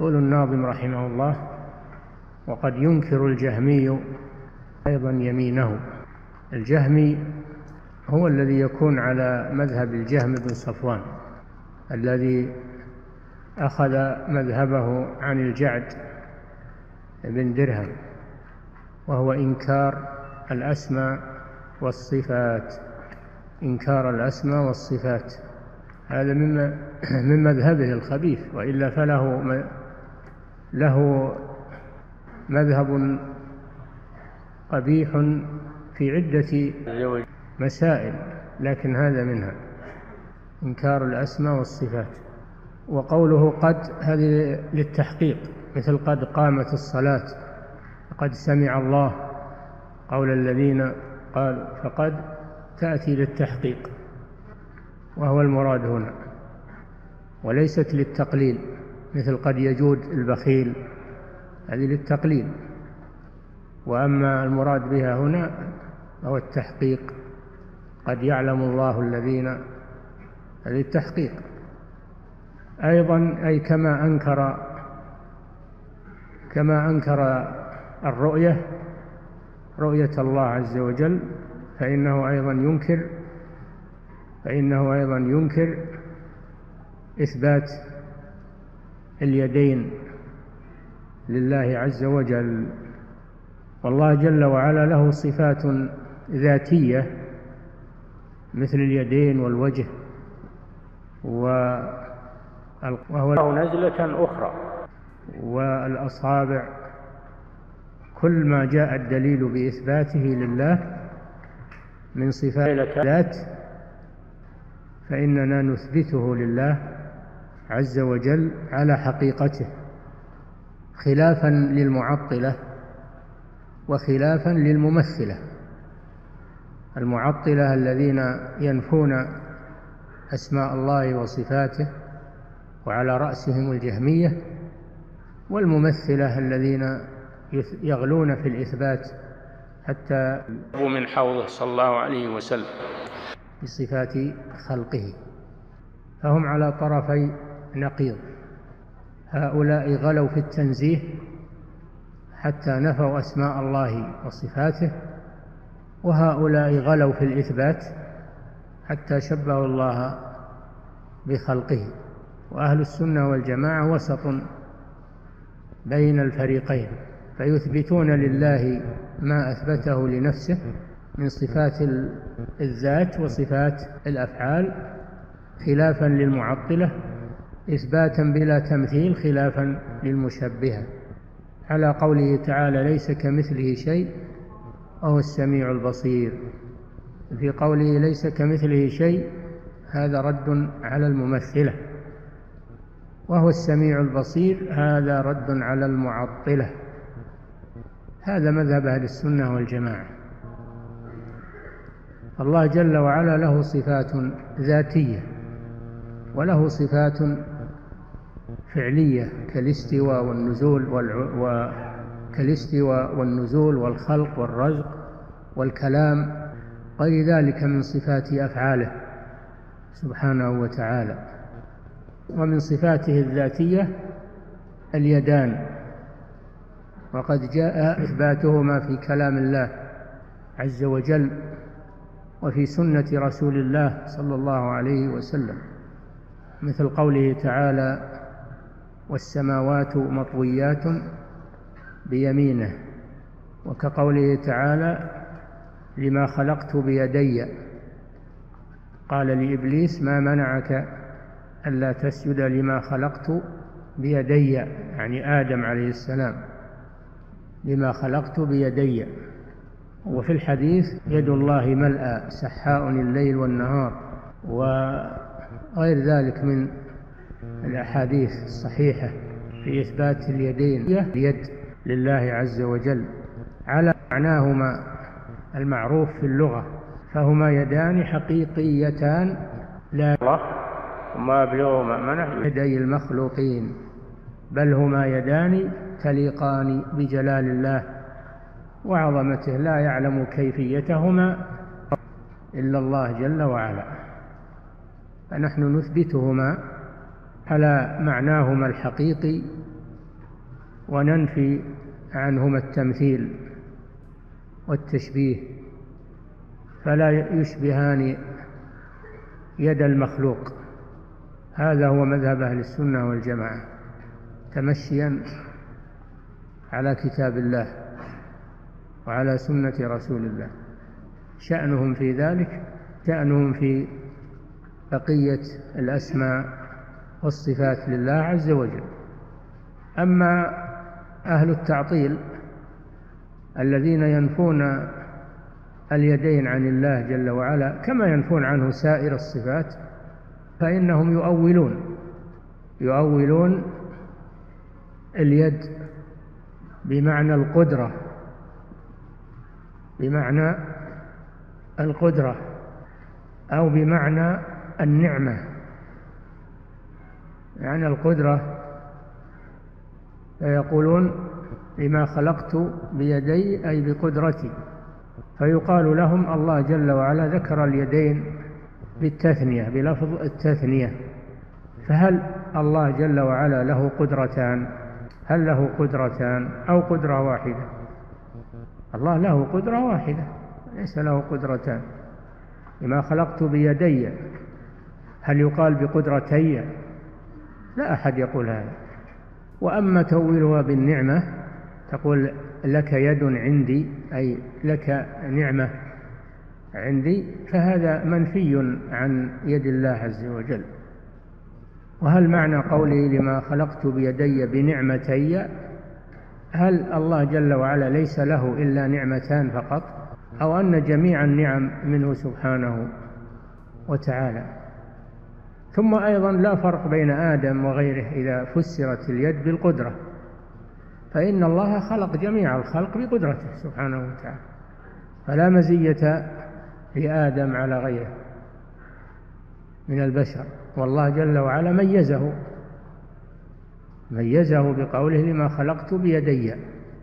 يقول الناظم رحمه الله: وقد ينكر الجهمي أيضا يمينه. الجهمي هو الذي يكون على مذهب الجهم بن صفوان، الذي أخذ مذهبه عن الجعد بن درهم، وهو إنكار الأسماء والصفات. إنكار الأسماء والصفات هذا من مذهبه الخبيث، وإلا فله مذهب قبيح في عدة مسائل، لكن هذا منها إنكار الأسماء والصفات. وقوله قد هذه للتحقيق، مثل قد قامت الصلاة، قد سمع الله قول الذين قالوا، فقد تأتي للتحقيق وهو المراد هنا، وليست للتقليل، مثل قد يجود البخيل، هذه للتقليل. وأما المراد بها هنا هو التحقيق، قد يعلم الله الذين، هذه التحقيق أيضا. أي كما أنكر الرؤية، رؤية الله عز وجل، فإنه أيضا ينكر إثبات اليدين لله عز وجل. والله جل وعلا له صفات ذاتية مثل اليدين والوجه، وهو له نزلة أخرى، والأصابع. كل ما جاء الدليل بإثباته لله من صفات الذات فإننا نثبته لله عز وجل على حقيقته، خلافا للمعطلة وخلافا للممثلة. المعطلة الذين ينفون أسماء الله وصفاته، وعلى رأسهم الجهمية، والممثلة الذين يغلون في الإثبات حتى من حوضه صلى الله عليه وسلم بصفات خلقه. فهم على طرفي نقيض، هؤلاء غلوا في التنزيه حتى نفوا أسماء الله وصفاته، وهؤلاء غلوا في الإثبات حتى شبهوا الله بخلقه. وأهل السنة والجماعة وسط بين الفريقين، فيثبتون لله ما أثبته لنفسه من صفات الذات وصفات الأفعال، خلافا للمعطلة، إثباتا بلا تمثيل، خلافا للمشبهة، على قوله تعالى: ليس كمثله شيء وهو السميع البصير. في قوله ليس كمثله شيء هذا رد على الممثلة، وهو السميع البصير هذا رد على المعطلة. هذا مذهب أهل السنة والجماعة. الله جل وعلا له صفات ذاتية، وله صفات فعلية كالاستواء والنزول والخلق والرزق والكلام، غير ذلك من صفات أفعاله سبحانه وتعالى. ومن صفاته الذاتية اليدان، وقد جاء إثباتهما في كلام الله عز وجل وفي سنة رسول الله صلى الله عليه وسلم، مثل قوله تعالى: والسماوات مطويات بيمينه، وكقوله تعالى: لما خلقت بيدي، قال لإبليس: ما منعك ألا تسجد لما خلقت بيدي، يعني آدم عليه السلام، لما خلقت بيدي. وفي الحديث: يد الله ملأى سحاء الليل والنهار، وغير ذلك من الأحاديث الصحيحة في إثبات اليدين، اليد لله عز وجل على معناهما المعروف في اللغة، فهما يدان حقيقيتان لا الله وما أبلغ مأمنه يدي المخلوقين، بل هما يدان تليقان بجلال الله وعظمته، لا يعلم كيفيتهما إلا الله جل وعلا. فنحن نثبتهما على معناهما الحقيقي وننفي عنهما التمثيل والتشبيه، فلا يشبهان يد المخلوق. هذا هو مذهب أهل السنة والجماعة، تمشيا على كتاب الله وعلى سنة رسول الله. شأنهم في ذلك شأنهم في بقية الأسماء والصفات لله عز وجل. أما أهل التعطيل الذين ينفون اليدين عن الله جل وعلا كما ينفون عنه سائر الصفات، فإنهم يؤولون اليد بمعنى القدرة أو بمعنى النعمة. يعني القدرة فيقولون لما خلقت بيدي أي بقدرتي، فيقال لهم الله جل وعلا ذكر اليدين بالتثنية بلفظ التثنية، فهل الله جل وعلا له قدرتان؟ هل له قدرتان أو قدرة واحدة؟ الله له قدرة واحدة، ليس له قدرتان. لما خلقت بيدي، هل يقال بقدرتي؟ لا أحد يقول هذا. وأما تؤولها بالنعمة، تقول لك يد عندي أي لك نعمة عندي، فهذا منفي عن يد الله عز وجل. وهل معنى قوله لما خلقت بيدي بنعمتي، هل الله جل وعلا ليس له إلا نعمتان فقط، أو أن جميع النعم منه سبحانه وتعالى؟ ثم أيضا لا فرق بين آدم وغيره إذا فسرت اليد بالقدرة، فإن الله خلق جميع الخلق بقدرته سبحانه وتعالى، فلا مزية لآدم على غيره من البشر. والله جل وعلا ميزه بقوله لما خلقت بيدي.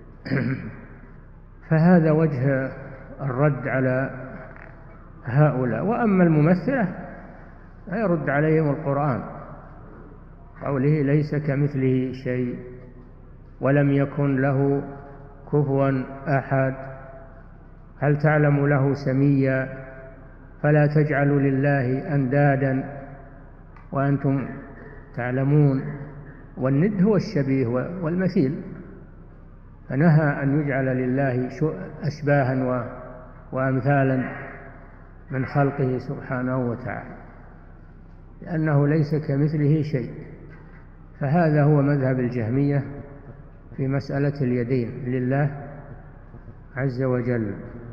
فهذا وجه الرد على هؤلاء. وأما الممثلة فيرد عليهم القرآن، قوله ليس كمثله شيء ولم يكن له كفوا أحد، هل تعلم له سميا، فلا تجعلوا لله أندادا وأنتم تعلمون. والند هو الشبيه والمثيل، فنهى أن يجعل لله أشباها وأمثالا من خلقه سبحانه وتعالى، لأنه ليس كمثله شيء. فهذا هو مذهب الجهمية في مسألة اليدين لله عز وجل،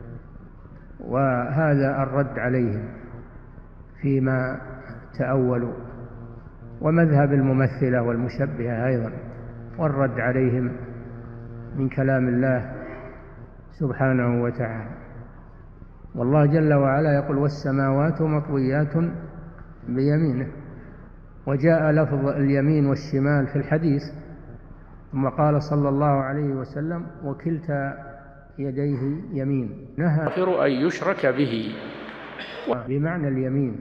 وهذا الرد عليهم فيما تأولوا. ومذهب الممثلة والمشبهة أيضا، والرد عليهم من كلام الله سبحانه وتعالى. والله جل وعلا يقول والسماوات مطويات بيمينه، وجاء لفظ اليمين والشمال في الحديث. ثم قال صلى الله عليه وسلم وكلتا يديه يمين، نهى أن يشرك به بمعنى اليمين،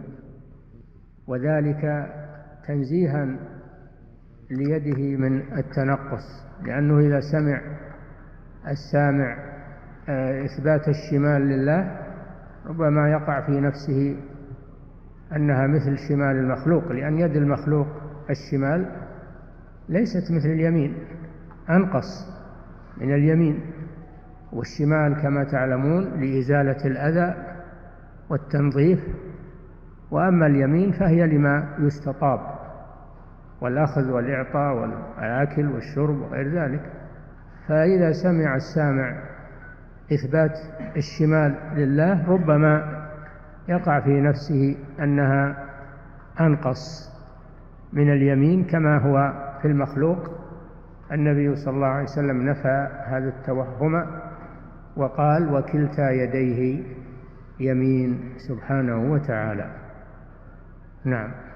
وذلك تنزيها ليده من التنقص، لأنه إذا سمع السامع إثبات الشمال لله ربما يقع في نفسه أنها مثل شمال المخلوق، لأن يد المخلوق الشمال ليست مثل اليمين، أنقص من اليمين. والشمال كما تعلمون لإزالة الأذى والتنظيف، وأما اليمين فهي لما يستطاب، والأخذ والإعطاء والأكل والشرب وغير ذلك. فإذا سمع السامع إثبات الشمال لله ربما يقع في نفسه أنها أنقص من اليمين كما هو في المخلوق. النبي صلى الله عليه وسلم نفى هذا التوهم وقال وكلتا يديه يمين سبحانه وتعالى. نعم.